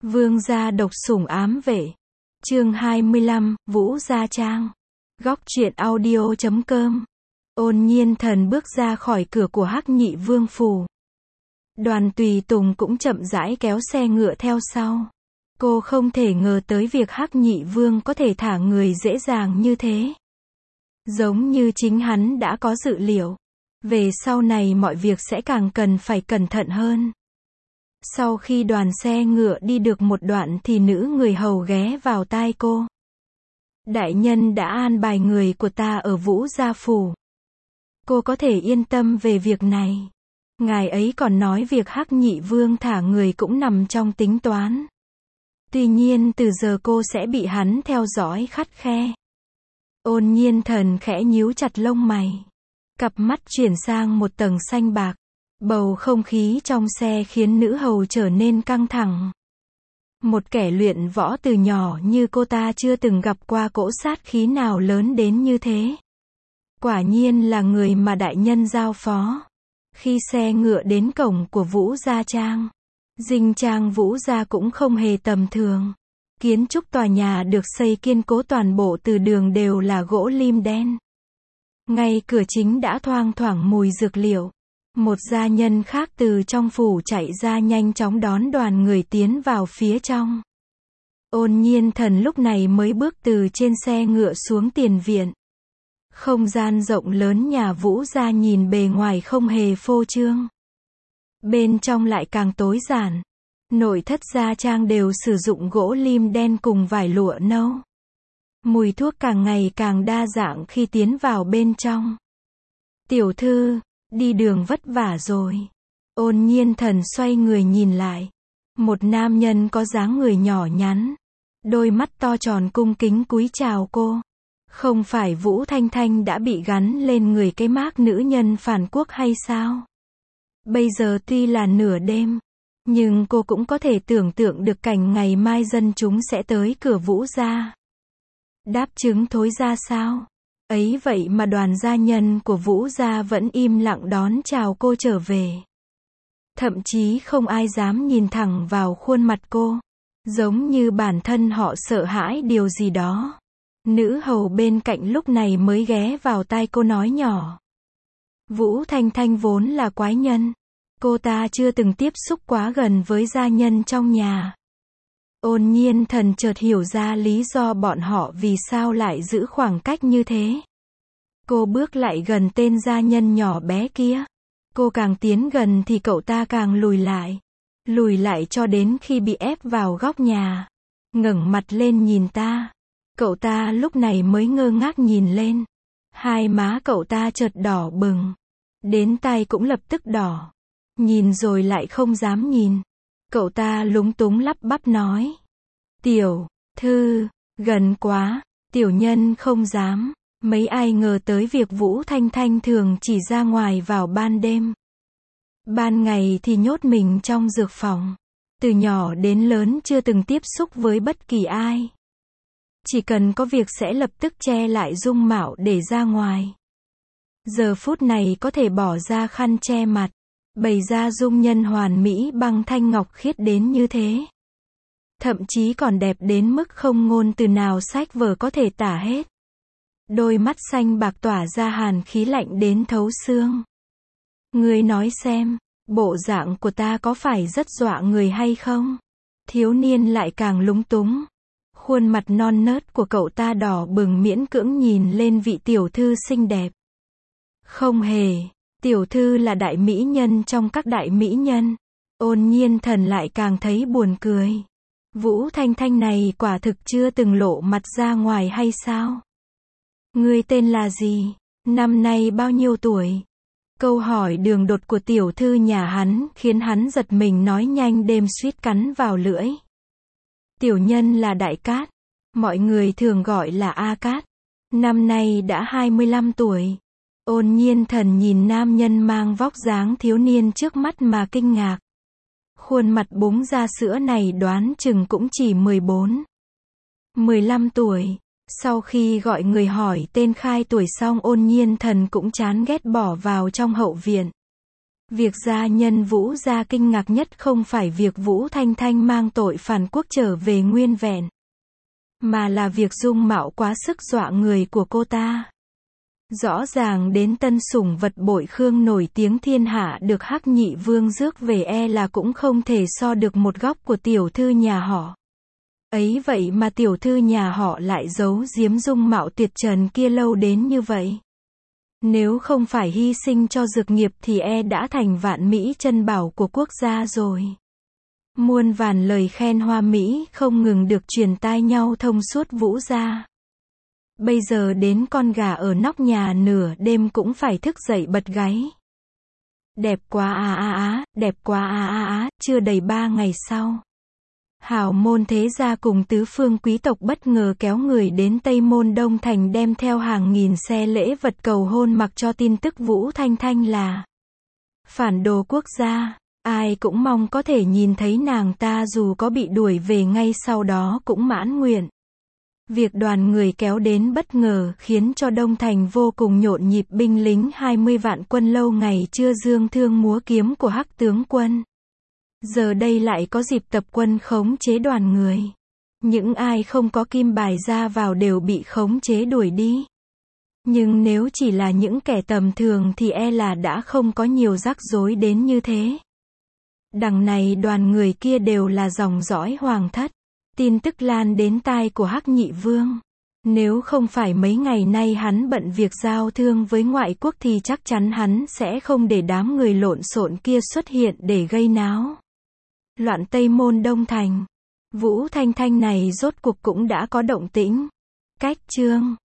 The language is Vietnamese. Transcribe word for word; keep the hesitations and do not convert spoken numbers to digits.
Vương gia độc sủng ám vệ. Chương hai mươi lăm, Vũ Gia Trang. Góc truyện audio chấm com. Ôn Nhiên Thần bước ra khỏi cửa của Hắc Nhị Vương phủ. Đoàn tùy tùng cũng chậm rãi kéo xe ngựa theo sau. Cô không thể ngờ tới việc Hắc Nhị Vương có thể thả người dễ dàng như thế. Giống như chính hắn đã có dự liệu. Về sau này mọi việc sẽ càng cần phải cẩn thận hơn. Sau khi đoàn xe ngựa đi được một đoạn thì nữ người hầu ghé vào tai cô. Đại nhân đã an bài người của ta ở Vũ Gia phủ. Cô có thể yên tâm về việc này. Ngài ấy còn nói việc Hắc Nhị Vương thả người cũng nằm trong tính toán. Tuy nhiên từ giờ cô sẽ bị hắn theo dõi khắt khe. Ôn Nhiên Thần khẽ nhíu chặt lông mày. Cặp mắt chuyển sang một tầng xanh bạc. Bầu không khí trong xe khiến nữ hầu trở nên căng thẳng. Một kẻ luyện võ từ nhỏ như cô ta chưa từng gặp qua cỗ sát khí nào lớn đến như thế. Quả nhiên là người mà đại nhân giao phó. Khi xe ngựa đến cổng của Vũ Gia Trang, dinh trang Vũ Gia cũng không hề tầm thường. Kiến trúc tòa nhà được xây kiên cố, toàn bộ từ đường đều là gỗ lim đen. Ngay cửa chính đã thoang thoảng mùi dược liệu. Một gia nhân khác từ trong phủ chạy ra nhanh chóng đón đoàn người tiến vào phía trong. Ôn Nhiên Thần lúc này mới bước từ trên xe ngựa xuống tiền viện. Không gian rộng lớn nhà Vũ Gia nhìn bề ngoài không hề phô trương. Bên trong lại càng tối giản. Nội thất gia trang đều sử dụng gỗ lim đen cùng vải lụa nâu. Mùi thuốc càng ngày càng đa dạng khi tiến vào bên trong. Tiểu thư, đi đường vất vả rồi. Ôn Nhiên Thần xoay người nhìn lại. Một nam nhân có dáng người nhỏ nhắn. Đôi mắt to tròn cung kính cúi chào cô. Không phải Vũ Thanh Thanh đã bị gắn lên người cái mác nữ nhân phản quốc hay sao? Bây giờ tuy là nửa đêm, nhưng cô cũng có thể tưởng tượng được cảnh ngày mai dân chúng sẽ tới cửa Vũ Gia. Đáp chứng thối ra sao? Ấy vậy mà đoàn gia nhân của Vũ Gia vẫn im lặng đón chào cô trở về. Thậm chí không ai dám nhìn thẳng vào khuôn mặt cô. Giống như bản thân họ sợ hãi điều gì đó. Nữ hầu bên cạnh lúc này mới ghé vào tai cô nói nhỏ. Vũ Thanh Thanh vốn là quái nhân. Cô ta chưa từng tiếp xúc quá gần với gia nhân trong nhà. Ôn Nhiên Thần chợt hiểu ra lý do bọn họ vì sao lại giữ khoảng cách như thế. Cô bước lại gần tên gia nhân nhỏ bé kia. Cô càng tiến gần thì cậu ta càng lùi lại. Lùi lại cho đến khi bị ép vào góc nhà. Ngẩng mặt lên nhìn ta. Cậu ta lúc này mới ngơ ngác nhìn lên. Hai má cậu ta chợt đỏ bừng. Đến tai cũng lập tức đỏ. Nhìn rồi lại không dám nhìn. Cậu ta lúng túng lắp bắp nói. Tiểu thư, gần quá. Tiểu nhân không dám. Mấy ai ngờ tới việc Vũ Thanh Thanh thường chỉ ra ngoài vào ban đêm. Ban ngày thì nhốt mình trong dược phòng. Từ nhỏ đến lớn chưa từng tiếp xúc với bất kỳ ai. Chỉ cần có việc sẽ lập tức che lại dung mạo để ra ngoài. Giờ phút này có thể bỏ ra khăn che mặt, bày ra dung nhân hoàn mỹ bằng thanh ngọc khiết đến như thế. Thậm chí còn đẹp đến mức không ngôn từ nào sách vở có thể tả hết. Đôi mắt xanh bạc tỏa ra hàn khí lạnh đến thấu xương. Ngươi nói xem, bộ dạng của ta có phải rất dọa người hay không? Thiếu niên lại càng lúng túng. Khuôn mặt non nớt của cậu ta đỏ bừng miễn cưỡng nhìn lên vị tiểu thư xinh đẹp. Không hề, tiểu thư là đại mỹ nhân trong các đại mỹ nhân. Ôn Nhiên Thần lại càng thấy buồn cười. Vũ Thanh Thanh này quả thực chưa từng lộ mặt ra ngoài hay sao? Ngươi tên là gì? Năm nay bao nhiêu tuổi? Câu hỏi đường đột của tiểu thư nhà hắn khiến hắn giật mình nói nhanh đêm suýt cắn vào lưỡi. Tiểu nhân là Đại Cát. Mọi người thường gọi là A Cát. Năm nay đã hai mươi lăm tuổi. Ôn Nhiên Thần nhìn nam nhân mang vóc dáng thiếu niên trước mắt mà kinh ngạc. Khuôn mặt búng ra sữa này đoán chừng cũng chỉ mười bốn, mười lăm tuổi. Sau khi gọi người hỏi tên khai tuổi xong, Ôn Nhiên Thần cũng chán ghét bỏ vào trong hậu viện. Việc gia nhân Vũ gia kinh ngạc nhất không phải việc Vũ Thanh Thanh mang tội phản quốc trở về nguyên vẹn, mà là việc dung mạo quá sức dọa người của cô ta. Rõ ràng đến tân sủng vật bội khương nổi tiếng thiên hạ được Hắc Nhị Vương rước về e là cũng không thể so được một góc của tiểu thư nhà họ. Ấy vậy mà tiểu thư nhà họ lại giấu giếm dung mạo tuyệt trần kia lâu đến như vậy. Nếu không phải hy sinh cho dược nghiệp thì e đã thành vạn mỹ chân bảo của quốc gia rồi. Muôn vàn lời khen hoa mỹ không ngừng được truyền tai nhau thông suốt Vũ gia. Bây giờ đến con gà ở nóc nhà nửa đêm cũng phải thức dậy bật gáy. Đẹp quá à à á, đẹp quá à à á, chưa đầy ba ngày sau. Hào môn thế gia cùng tứ phương quý tộc bất ngờ kéo người đến Tây Môn Đông Thành đem theo hàng nghìn xe lễ vật cầu hôn mặc cho tin tức Vũ Thanh Thanh là phản đồ quốc gia. Ai cũng mong có thể nhìn thấy nàng ta dù có bị đuổi về ngay sau đó cũng mãn nguyện. Việc đoàn người kéo đến bất ngờ khiến cho Đông Thành vô cùng nhộn nhịp, binh lính hai mươi vạn quân lâu ngày chưa dương thương múa kiếm của Hắc tướng quân. Giờ đây lại có dịp tập quân khống chế đoàn người. Những ai không có kim bài ra vào đều bị khống chế đuổi đi. Nhưng nếu chỉ là những kẻ tầm thường thì e là đã không có nhiều rắc rối đến như thế. Đằng này đoàn người kia đều là dòng dõi hoàng thất. Tin tức lan đến tai của Hắc Nhị Vương. Nếu không phải mấy ngày nay hắn bận việc giao thương với ngoại quốc thì chắc chắn hắn sẽ không để đám người lộn xộn kia xuất hiện để gây náo loạn Tây Môn Đông Thành. Vũ Thanh Thanh này rốt cuộc cũng đã có động tĩnh. Cách chương